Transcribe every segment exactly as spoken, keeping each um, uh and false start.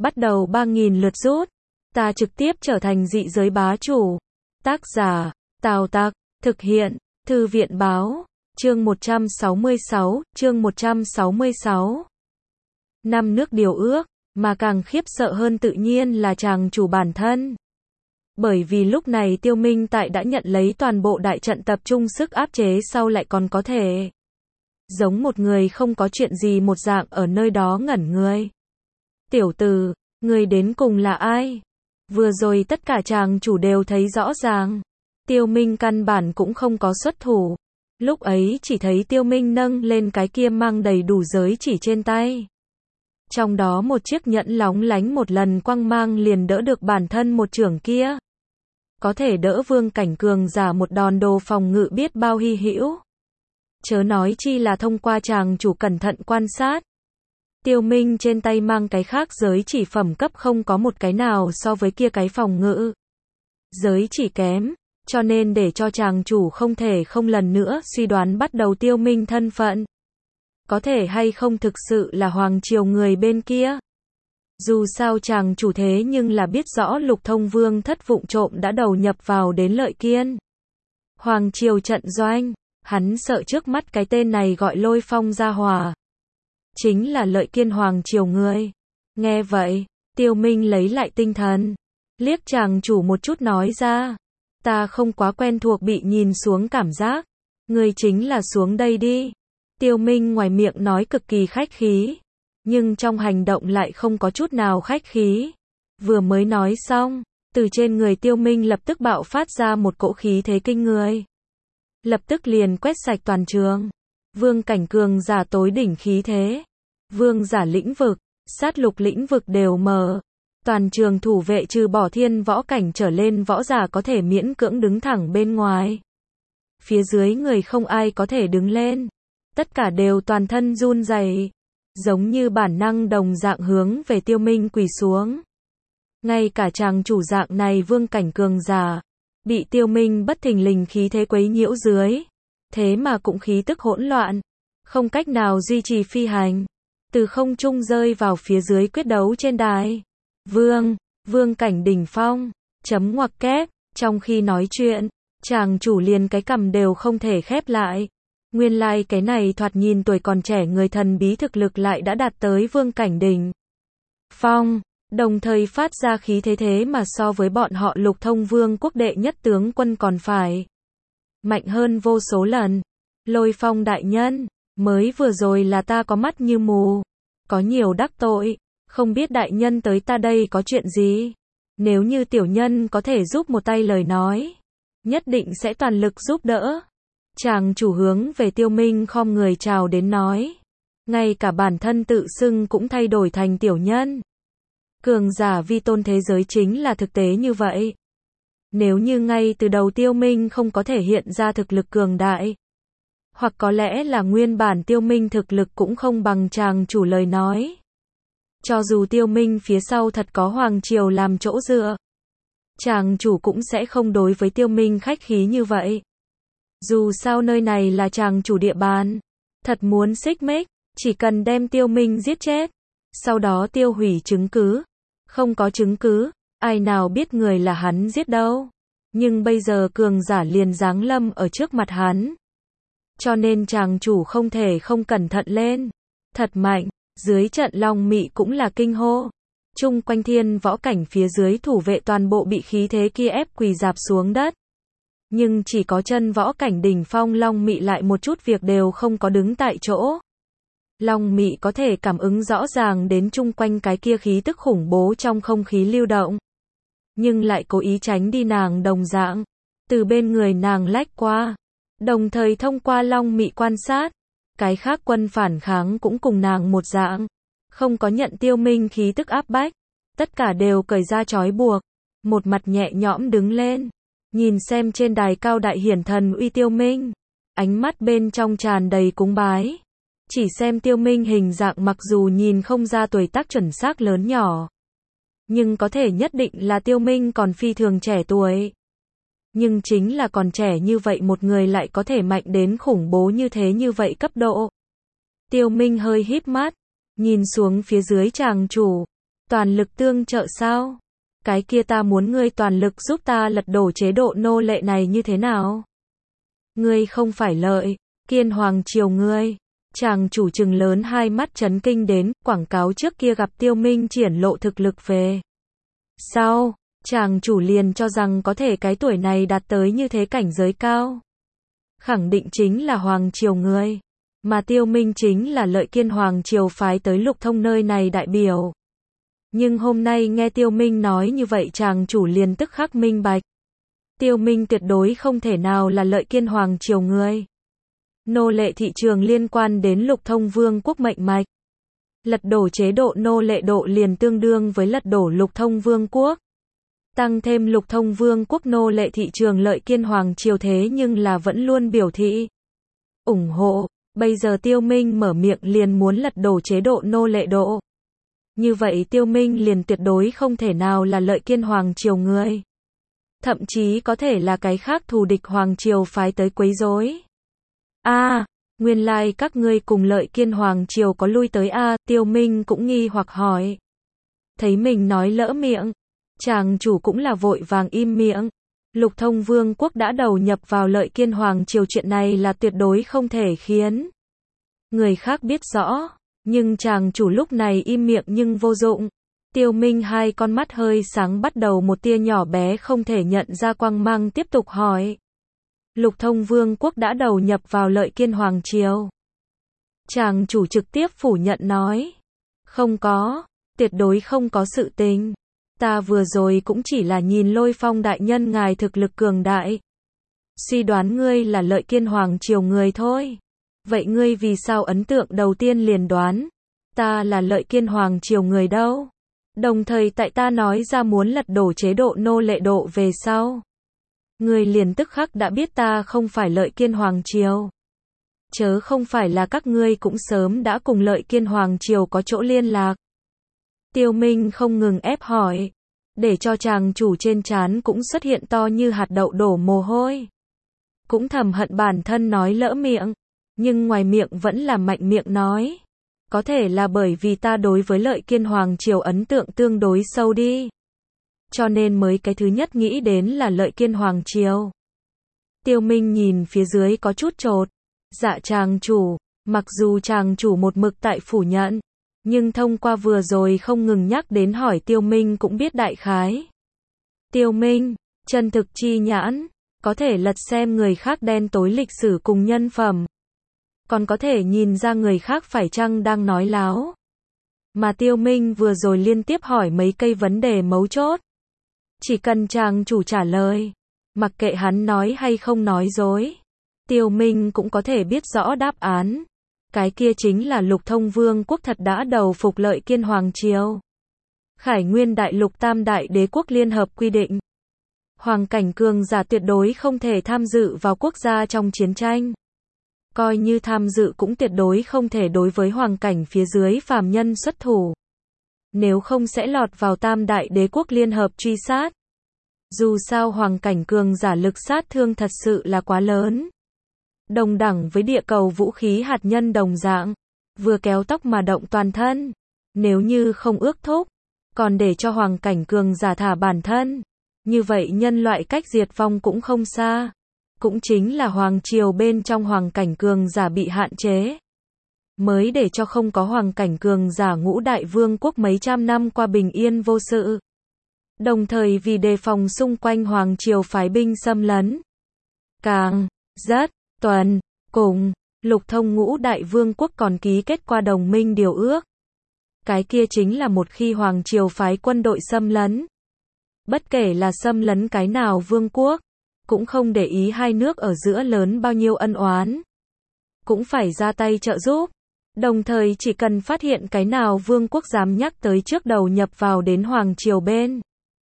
bắt đầu ba nghìn lượt rút. Ta trực tiếp trở thành dị giới bá chủ. Tác giả, Tào Tặc, thực hiện, Thư viện báo, chương một trăm sáu mươi sáu, chương một trăm sáu mươi sáu. Năm nước điều ước, mà càng khiếp sợ hơn tự nhiên là chàng chủ bản thân. Bởi vì lúc này Tiêu Minh tại đã nhận lấy toàn bộ đại trận tập trung sức áp chế sau lại còn có thể giống một người không có chuyện gì một dạng ở nơi đó ngẩn người. Tiểu tử, người đến cùng là ai? Vừa rồi tất cả chàng chủ đều thấy rõ ràng. Tiêu Minh căn bản cũng không có xuất thủ. Lúc ấy chỉ thấy Tiêu Minh nâng lên cái kia mang đầy đủ giới chỉ trên tay. Trong đó một chiếc nhẫn lóng lánh một lần quang mang liền đỡ được bản thân một chưởng kia. Có thể đỡ vương cảnh cường giả một đòn đồ phòng ngự biết bao hy hữu. Chớ nói chi là thông qua chàng chủ cẩn thận quan sát. Tiêu Minh trên tay mang cái khác giới chỉ phẩm cấp không có một cái nào so với kia cái phòng ngự. Giới chỉ kém, cho nên để cho chàng chủ không thể không lần nữa suy đoán bắt đầu Tiêu Minh thân phận. Có thể hay không thực sự là hoàng triều người bên kia. Dù sao chàng chủ thế nhưng là biết rõ Lục Thông Vương thất vụng trộm đã đầu nhập vào đến Lợi Kiên. Hoàng triều trận doanh, hắn sợ trước mắt cái tên này gọi Lôi Phong ra hòa. Chính là Lợi Kiên hoàng triều người. Nghe vậy, Tiêu Minh lấy lại tinh thần. Liếc chàng chủ một chút nói ra. Ta không quá quen thuộc bị nhìn xuống cảm giác. Người chính là xuống đây đi. Tiêu Minh ngoài miệng nói cực kỳ khách khí. Nhưng trong hành động lại không có chút nào khách khí. Vừa mới nói xong, từ trên người Tiêu Minh lập tức bạo phát ra một cỗ khí thế kinh người. Lập tức liền quét sạch toàn trường. Vương cảnh cường giả tối đỉnh khí thế. Vương giả lĩnh vực, sát lục lĩnh vực đều mở. Toàn trường thủ vệ trừ bỏ thiên võ cảnh trở lên võ giả có thể miễn cưỡng đứng thẳng bên ngoài. Phía dưới người không ai có thể đứng lên. Tất cả đều toàn thân run rẩy, giống như bản năng đồng dạng hướng về Tiêu Minh quỳ xuống. Ngay cả chàng chủ dạng này vương cảnh cường giả, bị Tiêu Minh bất thình lình khí thế quấy nhiễu dưới. Thế mà cũng khí tức hỗn loạn, không cách nào duy trì phi hành. Từ không trung rơi vào phía dưới quyết đấu trên đài. Vương, vương cảnh đỉnh phong, chấm ngoặc kép, trong khi nói chuyện, chàng chủ liền cái cằm đều không thể khép lại. Nguyên lai like cái này thoạt nhìn tuổi còn trẻ người thần bí thực lực lại đã đạt tới vương cảnh đỉnh phong, đồng thời phát ra khí thế thế mà so với bọn họ Lục Thông Vương quốc đệ nhất tướng quân còn phải mạnh hơn vô số lần. Lôi Phong đại nhân, mới vừa rồi là ta có mắt như mù, có nhiều đắc tội, không biết đại nhân tới ta đây có chuyện gì. Nếu như tiểu nhân có thể giúp một tay lời nói, nhất định sẽ toàn lực giúp đỡ. Chàng chủ hướng về Tiêu Minh khom người chào đến nói. Ngay cả bản thân tự xưng cũng thay đổi thành tiểu nhân. Cường giả vi tôn thế giới chính là thực tế như vậy. Nếu như ngay từ đầu Tiêu Minh không có thể hiện ra thực lực cường đại, hoặc có lẽ là nguyên bản Tiêu Minh thực lực cũng không bằng chàng chủ lời nói. Cho dù Tiêu Minh phía sau thật có hoàng triều làm chỗ dựa, chàng chủ cũng sẽ không đối với Tiêu Minh khách khí như vậy. Dù sao nơi này là chàng chủ địa bàn, thật muốn xích mích, chỉ cần đem Tiêu Minh giết chết, sau đó tiêu hủy chứng cứ. Không có chứng cứ, ai nào biết người là hắn giết đâu. Nhưng bây giờ cường giả liền giáng lâm ở trước mặt hắn. Cho nên chàng chủ không thể không cẩn thận lên. Thật mạnh, dưới trận Long Mị cũng là kinh hô. Chung quanh thiên võ cảnh phía dưới thủ vệ toàn bộ bị khí thế kia ép quỳ rạp xuống đất. Nhưng chỉ có chân võ cảnh đỉnh phong Long Mị lại một chút việc đều không có đứng tại chỗ. Long Mị có thể cảm ứng rõ ràng đến chung quanh cái kia khí tức khủng bố trong không khí lưu động. Nhưng lại cố ý tránh đi nàng đồng dạng. Từ bên người nàng lách qua. Đồng thời thông qua Long Mị quan sát. Cái khác quân phản kháng cũng cùng nàng một dạng. Không có nhận Tiêu Minh khí tức áp bách. Tất cả đều cởi ra trói buộc. Một mặt nhẹ nhõm đứng lên. Nhìn xem trên đài cao đại hiển thần uy Tiêu Minh. Ánh mắt bên trong tràn đầy cúng bái. Chỉ xem Tiêu Minh hình dạng mặc dù nhìn không ra tuổi tác chuẩn xác lớn nhỏ. Nhưng có thể nhất định là Tiêu Minh còn phi thường trẻ tuổi. Nhưng chính là còn trẻ như vậy một người lại có thể mạnh đến khủng bố như thế như vậy cấp độ. Tiêu Minh hơi híp mắt. Nhìn xuống phía dưới chàng chủ. Toàn lực tương trợ sao? Cái kia ta muốn ngươi toàn lực giúp ta lật đổ chế độ nô lệ này như thế nào? Ngươi không phải lợi Kiên Hoàng triều ngươi. Chàng chủ trừng lớn hai mắt chấn kinh đến, quảng cáo trước kia gặp Tiêu Minh triển lộ thực lực về. Sau, chàng chủ liền cho rằng có thể cái tuổi này đạt tới như thế cảnh giới cao. Khẳng định chính là Hoàng triều người. Mà Tiêu Minh chính là Lợi Kiên Hoàng triều phái tới Lục Thông nơi này đại biểu. Nhưng hôm nay nghe Tiêu Minh nói như vậy chàng chủ liền tức khắc minh bạch. Tiêu Minh tuyệt đối không thể nào là Lợi Kiên Hoàng triều người. Nô lệ thị trường liên quan đến Lục Thông Vương quốc mệnh mạch. Lật đổ chế độ nô lệ độ liền tương đương với lật đổ Lục Thông Vương quốc. Tăng thêm Lục Thông Vương quốc nô lệ thị trường Lợi Kiên Hoàng triều thế nhưng là vẫn luôn biểu thị ủng hộ. Bây giờ Tiêu Minh mở miệng liền muốn lật đổ chế độ nô lệ độ. Như vậy Tiêu Minh liền tuyệt đối không thể nào là Lợi Kiên Hoàng triều người. Thậm chí có thể là cái khác thù địch Hoàng triều phái tới quấy rối. A, à, nguyên lai like các ngươi cùng Lợi Kiên Hoàng triều có lui tới a, à, Tiêu Minh cũng nghi hoặc hỏi. Thấy mình nói lỡ miệng, chàng chủ cũng là vội vàng im miệng. Lục Thông Vương quốc đã đầu nhập vào Lợi Kiên Hoàng triều chuyện này là tuyệt đối không thể khiến người khác biết rõ, nhưng chàng chủ lúc này im miệng nhưng vô dụng. Tiêu Minh hai con mắt hơi sáng bắt đầu một tia nhỏ bé không thể nhận ra quang mang tiếp tục hỏi. Lục Thông Vương quốc đã đầu nhập vào Lợi Kiên Hoàng triều. Chàng chủ trực tiếp phủ nhận nói. Không có, tuyệt đối không có sự tình. Ta vừa rồi cũng chỉ là nhìn Lôi Phong đại nhân ngài thực lực cường đại. Suy đoán ngươi là Lợi Kiên Hoàng triều người thôi. Vậy ngươi vì sao ấn tượng đầu tiên liền đoán ta là Lợi Kiên Hoàng triều người đâu? Đồng thời tại ta nói ra muốn lật đổ chế độ nô lệ độ về sau. Ngươi liền tức khắc đã biết ta không phải Lợi Kiên Hoàng triều. Chớ không phải là các ngươi cũng sớm đã cùng Lợi Kiên Hoàng triều có chỗ liên lạc. Tiêu Minh không ngừng ép hỏi, để cho chàng chủ trên trán cũng xuất hiện to như hạt đậu đổ mồ hôi. Cũng thầm hận bản thân nói lỡ miệng, nhưng ngoài miệng vẫn là mạnh miệng nói. Có thể là bởi vì ta đối với Lợi Kiên Hoàng triều ấn tượng tương đối sâu đi. Cho nên mới cái thứ nhất nghĩ đến là Lợi Kiên Hoàng triều. Tiêu Minh nhìn phía dưới có chút chột. Dạ chàng chủ, mặc dù chàng chủ một mực tại phủ nhận, nhưng thông qua vừa rồi không ngừng nhắc đến hỏi Tiêu Minh cũng biết đại khái. Tiêu Minh, chân thực chi nhãn, có thể lật xem người khác đen tối lịch sử cùng nhân phẩm. Còn có thể nhìn ra người khác phải chăng đang nói láo. Mà Tiêu Minh vừa rồi liên tiếp hỏi mấy cây vấn đề mấu chốt. Chỉ cần chàng chủ trả lời, mặc kệ hắn nói hay không nói dối, Tiêu Minh cũng có thể biết rõ đáp án. Cái kia chính là Lục Thông Vương quốc thật đã đầu phục Lợi Kiên Hoàng triều. Khải Nguyên Đại Lục Tam Đại Đế quốc liên hợp quy định. Hoàng cảnh cường giả tuyệt đối không thể tham dự vào quốc gia trong chiến tranh. Coi như tham dự cũng tuyệt đối không thể đối với hoàng cảnh phía dưới phàm nhân xuất thủ. Nếu không sẽ lọt vào Tam Đại Đế quốc liên hợp truy sát. Dù sao hoàng cảnh cường giả lực sát thương thật sự là quá lớn. Đồng đẳng với địa cầu vũ khí hạt nhân đồng dạng. Vừa kéo tóc mà động toàn thân. Nếu như không ước thúc, còn để cho hoàng cảnh cường giả thả bản thân. Như vậy nhân loại cách diệt vong cũng không xa. Cũng chính là hoàng triều bên trong hoàng cảnh cường giả bị hạn chế. Mới để cho không có hoàng cảnh cường giả ngũ đại vương quốc mấy trăm năm qua bình yên vô sự. Đồng thời vì đề phòng xung quanh hoàng triều phái binh xâm lấn. Càng, rất, tuần, cùng, Lục Thông ngũ đại vương quốc còn ký kết qua đồng minh điều ước. Cái kia chính là một khi hoàng triều phái quân đội xâm lấn. Bất kể là xâm lấn cái nào vương quốc, cũng không để ý hai nước ở giữa lớn bao nhiêu ân oán. Cũng phải ra tay trợ giúp. Đồng thời chỉ cần phát hiện cái nào vương quốc dám nhắc tới trước đầu nhập vào đến hoàng triều bên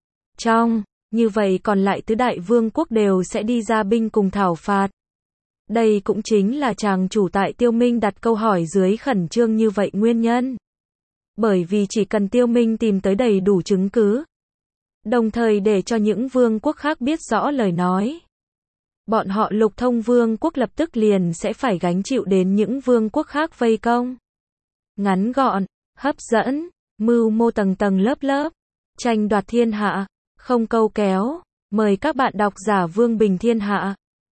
trong, như vậy còn lại tứ đại vương quốc đều sẽ đi ra binh cùng thảo phạt. Đây cũng chính là chàng chủ tại Tiêu Minh đặt câu hỏi dưới khẩn trương như vậy nguyên nhân. Bởi vì chỉ cần Tiêu Minh tìm tới đầy đủ chứng cứ, đồng thời để cho những vương quốc khác biết rõ lời nói, bọn họ Lục Thông Vương quốc lập tức liền sẽ phải gánh chịu đến những vương quốc khác vây công. Ngắn gọn, hấp dẫn, mưu mô tầng tầng lớp lớp, tranh đoạt thiên hạ, không câu kéo. Mời các bạn đọc giả Vương Bình Thiên Hạ.